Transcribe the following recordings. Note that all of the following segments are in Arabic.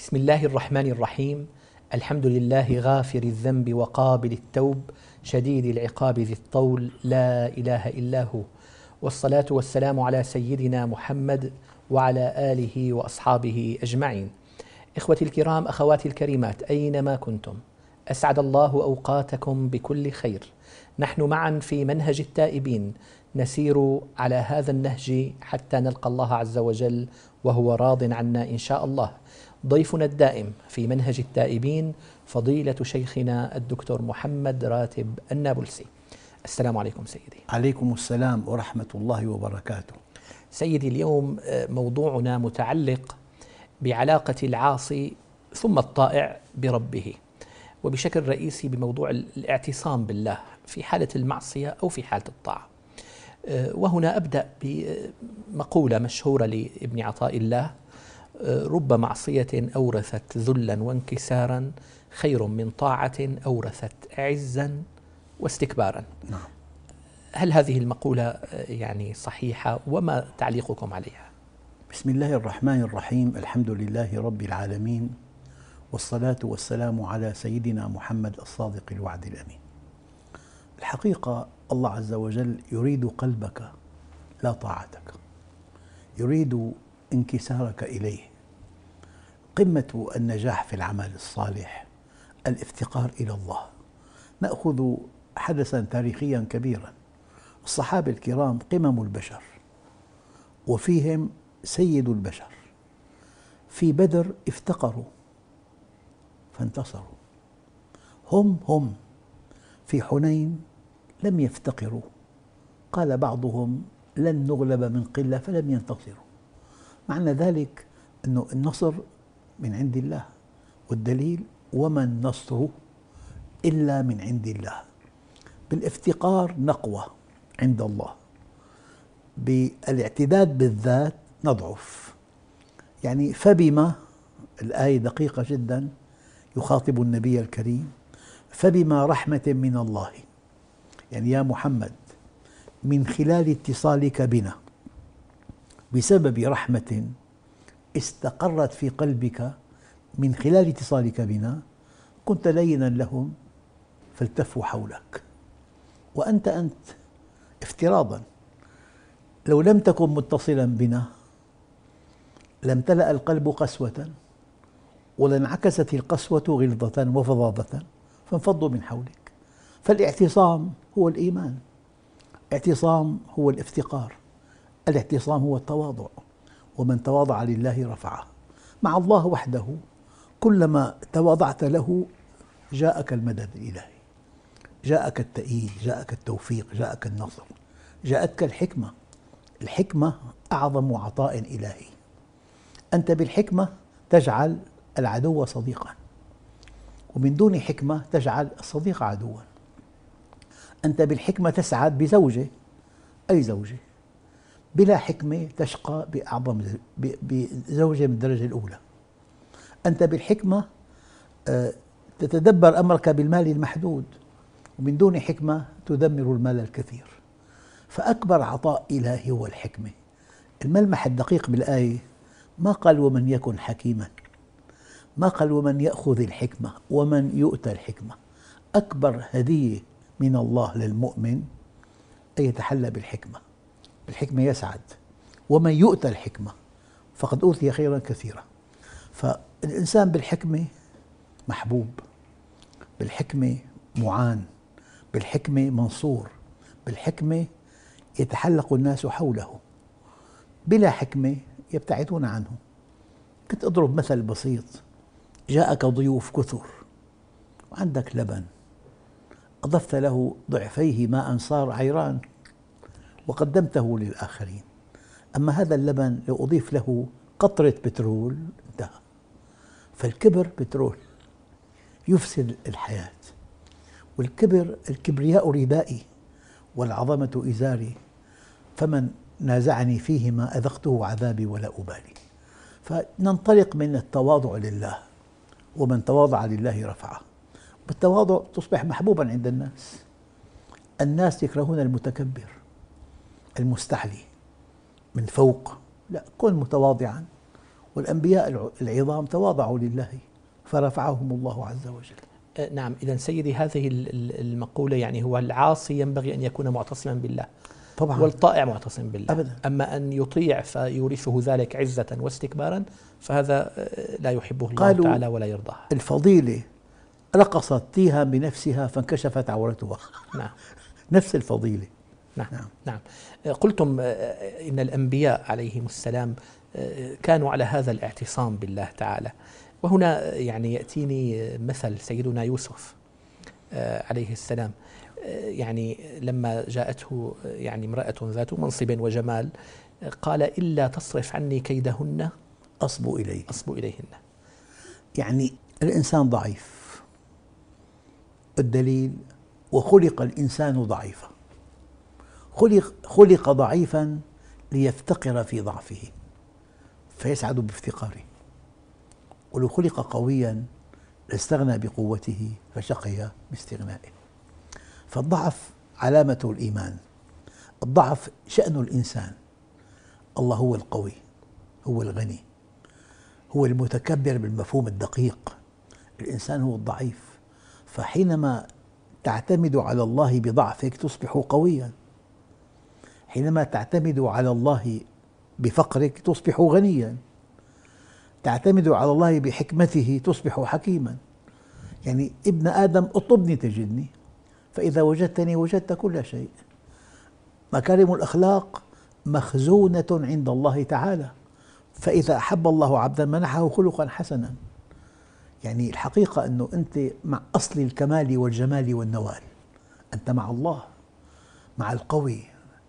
بسم الله الرحمن الرحيم. الحمد لله غافر الذنب وقابل التوب شديد العقاب ذي الطول، لا إله إلا هو، والصلاة والسلام على سيدنا محمد وعلى آله وأصحابه أجمعين. إخوتي الكرام، أخواتي الكريمات، أينما كنتم أسعد الله أوقاتكم بكل خير. نحن معا في منهج التائبين نسير على هذا النهج حتى نلقى الله عز وجل وهو راض عنا إن شاء الله. ضيفنا الدائم في منهج التائبين فضيلة شيخنا الدكتور محمد راتب النابلسي. السلام عليكم سيدي. عليكم السلام ورحمة الله وبركاته. سيدي، اليوم موضوعنا متعلق بعلاقة العاصي ثم الطائع بربه، وبشكل رئيسي بموضوع الاعتصام بالله في حالة المعصية أو في حالة الطاعة. وهنا أبدأ بمقولة مشهورة لابن عطاء الله: رب معصية أورثت ذلا وانكسارا خير من طاعة أورثت عزا واستكبارا. نعم. هل هذه المقولة يعني صحيحة، وما تعليقكم عليها؟ بسم الله الرحمن الرحيم. الحمد لله رب العالمين، والصلاة والسلام على سيدنا محمد الصادق الوعد الأمين. الحقيقة الله عز وجل يريد قلبك لا طاعتك، يريد انكسارك إليه. قمة النجاح في العمل الصالح الافتقار إلى الله. نأخذ حدثا تاريخيا كبيرا، الصحابة الكرام قمم البشر وفيهم سيد البشر. في بدر افتقروا فانتصروا، هم في حنين لم يفتقروا، قال بعضهم لن نغلب من قلة فلم ينتصروا. معنى ذلك أن النصر من عند الله، والدليل وما النصر إلا من عند الله. بالافتقار نقوى عند الله، بالاعتداد بالذات نضعف. يعني فبما، الآية دقيقة جدا، يخاطب النبي الكريم: فبما رحمة من الله، يعني يا محمد من خلال اتصالك بنا، بسبب رحمة استقرت في قلبك من خلال اتصالك بنا، كنت لينا لهم فالتفوا حولك. وأنت افتراضا لو لم تكن متصلا بنا لامتلأ القلب قسوة، ولانعكست القسوة غلظة وفظاظة فانفضوا من حولك. فالاعتصام هو الإيمان، الاعتصام هو الافتقار، الاعتصام هو التواضع. ومن تواضع لله رفعه. مع الله وحده كلما تواضعت له جاءك المدد الإلهي، جاءك التأييد، جاءك التوفيق، جاءك النصر، جاءتك الحكمة. الحكمة أعظم عطاء إلهي. أنت بالحكمة تجعل العدو صديقا، ومن دون حكمة تجعل الصديق عدوا. أنت بالحكمة تسعد بزوجة، أي زوجة. بلا حكمة تشقى بزوجة من الدرجة الأولى. أنت بالحكمة تتدبر أمرك بالمال المحدود، ومن دون حكمة تدمر المال الكثير. فأكبر عطاء إلهي هو الحكمة. الملمح الدقيق بالآية ما قال ومن يكن حكيما، ما قال ومن يأخذ الحكمة، ومن يؤتى الحكمة. أكبر هدية من الله للمؤمن أن يتحلى بالحكمة. بالحكمة يسعد. ومن يؤتى الحكمة فقد أوتي خيرا كثيرا. فالإنسان بالحكمة محبوب، بالحكمة معان، بالحكمة منصور، بالحكمة يتحلق الناس حوله. بلا حكمة يبتعدون عنه. كنت أضرب مثل بسيط: جاءك ضيوف كثر وعندك لبن، أضفت له ضعفيه ماء صار عيران وقدمته للآخرين. أما هذا اللبن لو أضيف له قطرة بترول انتهى. فالكبر بترول يفسد الحياة. الكبرياء ردائي والعظمة إزاري، فمن نازعني فيهما أذقته عذابي ولا أبالي. فننطلق من التواضع لله، ومن تواضع لله رفعه. بالتواضع تصبح محبوبا عند الناس. الناس يكرهون المتكبر المستحلي من فوق. لا، كن متواضعا والأنبياء العظام تواضعوا لله فرفعهم الله عز وجل. نعم، إذا سيدي هذه المقولة يعني هو العاصي ينبغي أن يكون معتصما بالله طبعا، والطائع معتصم بالله أبدا. أما أن يطيع فيورثه ذلك عزة واستكبارا فهذا لا يحبه الله قالوا تعالى ولا يرضاه. الفضيلة رقصت تيها بنفسها فانكشفت عورتها. نعم، نفس الفضيلة. نعم. نعم. قلتم إن الأنبياء عليهم السلام كانوا على هذا الاعتصام بالله تعالى، وهنا يعني يأتيني مثل سيدنا يوسف عليه السلام، يعني لما جاءته يعني امرأة ذات منصب وجمال قال إلا تصرف عني كيدهن أصبو إليهن. يعني الإنسان ضعيف، الدليل وخلق الإنسان ضعيفا، خلق ضعيفا ليفتقر في ضعفه فيسعد بافتقاره، ولو خلق قويا لاستغنى بقوته فشقي باستغنائه. فالضعف علامة الإيمان، الضعف شأن الإنسان. الله هو القوي، هو الغني، هو المتكبر بالمفهوم الدقيق، الإنسان هو الضعيف. فحينما تعتمد على الله بضعفك تصبح قويا، حينما تعتمد على الله بفقرك تصبح غنيا، تعتمد على الله بحكمته تصبح حكيما. يعني ابن آدم اطلبني تجدني، فإذا وجدتني وجدت كل شيء. مكارم الأخلاق مخزونة عند الله تعالى، فإذا أحب الله عبدا منحه خلقا حسنا. يعني الحقيقة أنه أنت مع أصل الكمال والجمال والنوال، أنت مع الله، مع القوي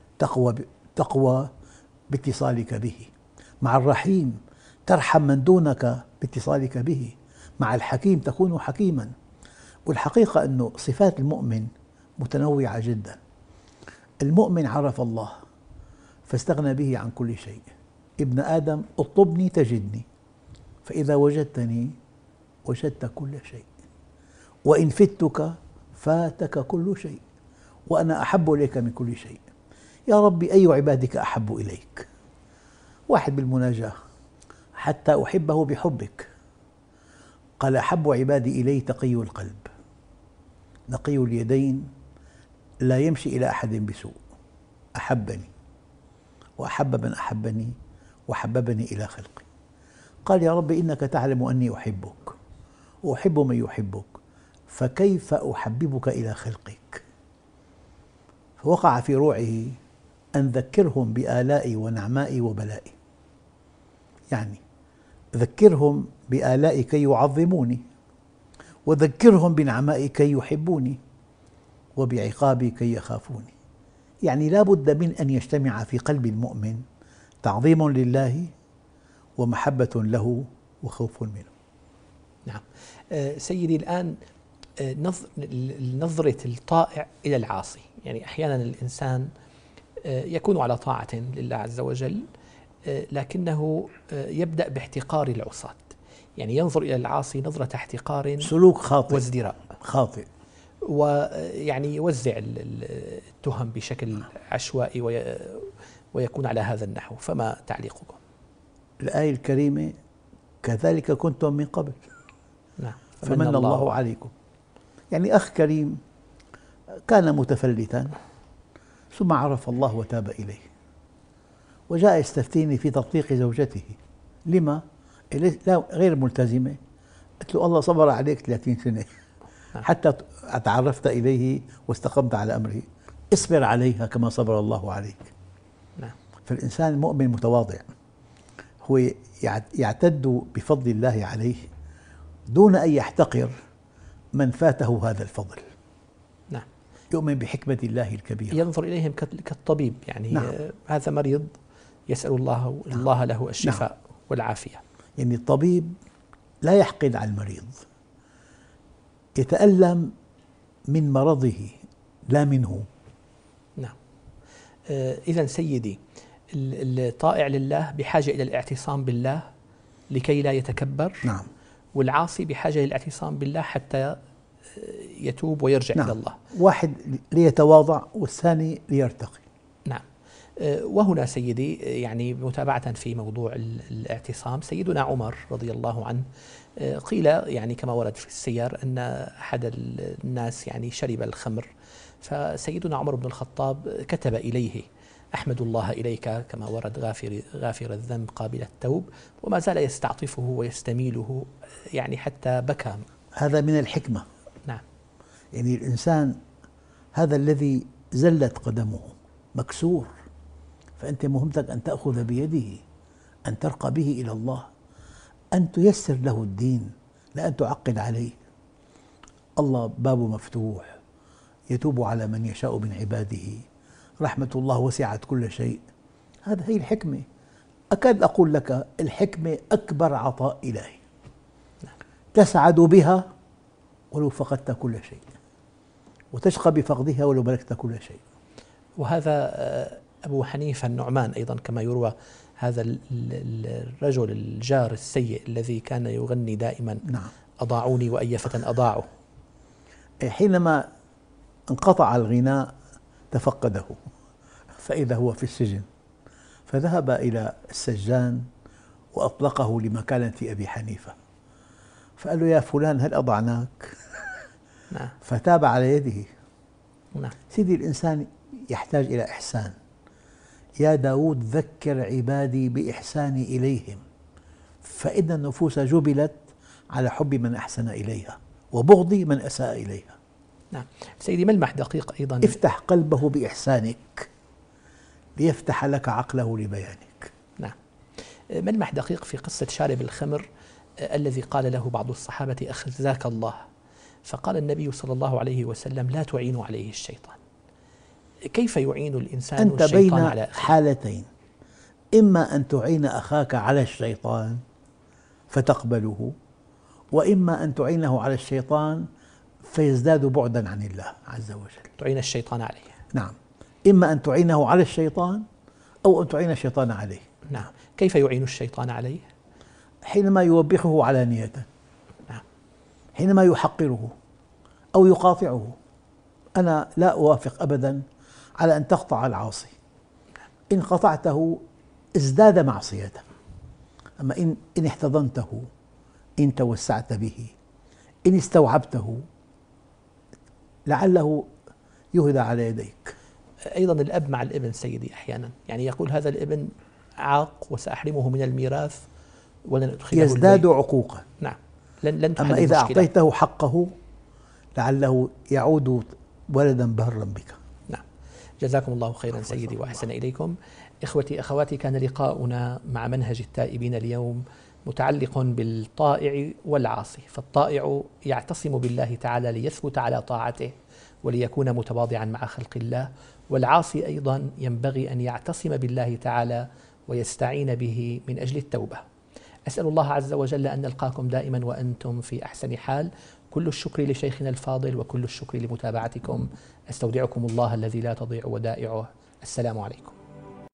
تقوى باتصالك به، مع الرحيم ترحم من دونك باتصالك به، مع الحكيم تكون حكيما. والحقيقة أنه صفات المؤمن متنوعة جدا. المؤمن عرف الله فاستغنى به عن كل شيء. ابن آدم اطلبني تجدني، فإذا وجدتني وجدت كل شيء، وإن فتك فاتك كل شيء، وأنا أحب إليك من كل شيء. يا ربي أي عبادك أحب إليك؟ واحد بالمناجاة حتى أحبه بحبك، قال أحب عبادي إلي تقي القلب نقي اليدين لا يمشي إلى أحد بسوء، أحبني وأحب من أحبني وحببني إلى خلقي. قال يا رب إنك تعلم أني أحبك وأحب من يحبك، فكيف أحببك إلى خلقك؟ فوقع في روعه أن ذكرهم بآلائي ونعمائي وبلائي. يعني ذكرهم بآلائي كي يعظموني، وذكرهم بنعمائي كي يحبوني، وبعقابي كي يخافوني. يعني لا بد من أن يجتمع في قلب المؤمن تعظيم لله ومحبة له وخوف منه. نعم. سيدي الآن نظرة الطائع إلى العاصي، يعني أحيانا الإنسان يكون على طاعة لله عز وجل لكنه يبدأ باحتقار العصاة، يعني ينظر إلى العاصي نظرة احتقار، سلوك خاطئ وازدراء خاطئ، ويعني يوزع التهم بشكل عشوائي ويكون على هذا النحو. فما تعليقكم؟ الآية الكريمة كذلك كنتم من قبل نعم فمن الله عليكم. يعني أخ كريم كان متفلتا ثم عرف الله وتاب إليه، وجاء يستفتيني في تطليق زوجته. لما؟ لا غير ملتزمة. قلت له الله صبر عليك 30 سنة حتى تعرفت إليه واستقمت على أمره، اصبر عليها كما صبر الله عليك. نعم. فالإنسان المؤمن متواضع، هو يعتد بفضل الله عليه دون أن يحتقر من فاته هذا الفضل. نعم. يؤمن بحكمة الله الكبيرة، ينظر إليهم كالطبيب، يعني نعم. هذا مريض يسأل الله له الشفاء والعافية. يعني الطبيب لا يحقد على المريض، يتألم من مرضه لا منه. نعم. إذن سيدي الطائع لله بحاجة إلى الاعتصام بالله لكي لا يتكبر. نعم. والعاصي بحاجة للاعتصام بالله حتى يتوب ويرجع نعم. إلى الله. واحد ليتواضع والثاني ليرتقي. نعم. وهنا سيدي يعني متابعة في موضوع الاعتصام، سيدنا عمر رضي الله عنه قيل يعني كما ورد في السير أن أحد الناس يعني شرب الخمر، فسيدنا عمر بن الخطاب كتب إليه: أحمد الله إليك، كما ورد غافر الذنب قابل التوب، وما زال يستعطفه ويستميله يعني حتى بكى. هذا من الحكمة. نعم. يعني الإنسان هذا الذي زلت قدمه مكسور، فأنت مهمتك أن تأخذ بيده، أن ترقى به إلى الله، أن تيسر له الدين، لا أن تعقد عليه. الله بابه مفتوح، يتوب على من يشاء من عباده، رحمة الله وسعت كل شيء. هذا هي الحكمة. أكاد أقول لك الحكمة أكبر عطاء إلهي، تسعد بها ولو فقدت كل شيء، وتشقى بفقدها ولو ملكت كل شيء. وهذا أبو حنيفة النعمان أيضا كما يروى، هذا الرجل الجار السيء الذي كان يغني دائما: نعم. أضاعوني وأيفة أضاعوا. حينما انقطع الغناء تفقده، فإذا هو في السجن، فذهب إلى السجان وأطلقه لمكانة أبي حنيفة، فقال له: يا فلان هل أضعناك؟ نعم. فتاب على يده. نعم. سيدي، الإنسان يحتاج إلى إحسان. يا داود ذكر عبادي بإحساني إليهم، فإن النفوس جبلت على حب من أحسن إليها وبغض من أساء إليها. نعم. سيدي، ملمح دقيق أيضا: افتح قلبه بإحسانك ليفتح لك عقله لبيانك. نعم. ملمح دقيق في قصة شارب الخمر الذي قال له بعض الصحابة: أخزاك الله، فقال النبي صلى الله عليه وسلم: لا تعين عليه الشيطان. كيف يعين الإنسان أنت الشيطان بين على أخيه؟ حالتين: إما أن تعين أخاك على الشيطان فتقبله، وإما أن تعينه على الشيطان فيزداد بعدا عن الله عز وجل. تعين الشيطان عليه. نعم، إما أن تعينه على الشيطان أو أن تعين الشيطان عليه. نعم. كيف يعين الشيطان عليه؟ حينما يوبخه علانية. نعم. حينما يحقره أو يقاطعه. أنا لا أوافق أبدا على أن تقطع العاصي، إن قطعته ازداد معصية، أما إن احتضنته، إن توسعت به، إن استوعبته، لعله يهدى على يديك. أيضا الأب مع الابن سيدي أحيانا يعني يقول: هذا الابن عاق وسأحرمه من الميراث ولن أدخله يزداد البيت. عقوقا. نعم. لن تحل أما إذا المشكلة. أعطيته حقه لعله يعود ولدا برا بك. نعم. جزاكم الله خيرا سيدي وأحسن إليكم. إخوتي أخواتي، كان لقاؤنا مع منهج التائبين اليوم متعلق بالطائع والعاصي. فالطائع يعتصم بالله تعالى ليثبت على طاعته وليكون متواضعا مع خلق الله، والعاصي أيضا ينبغي أن يعتصم بالله تعالى ويستعين به من أجل التوبة. أسأل الله عز وجل أن نلقاكم دائما وأنتم في أحسن حال. كل الشكر لشيخنا الفاضل وكل الشكر لمتابعتكم. أستودعكم الله الذي لا تضيع ودائعه. السلام عليكم.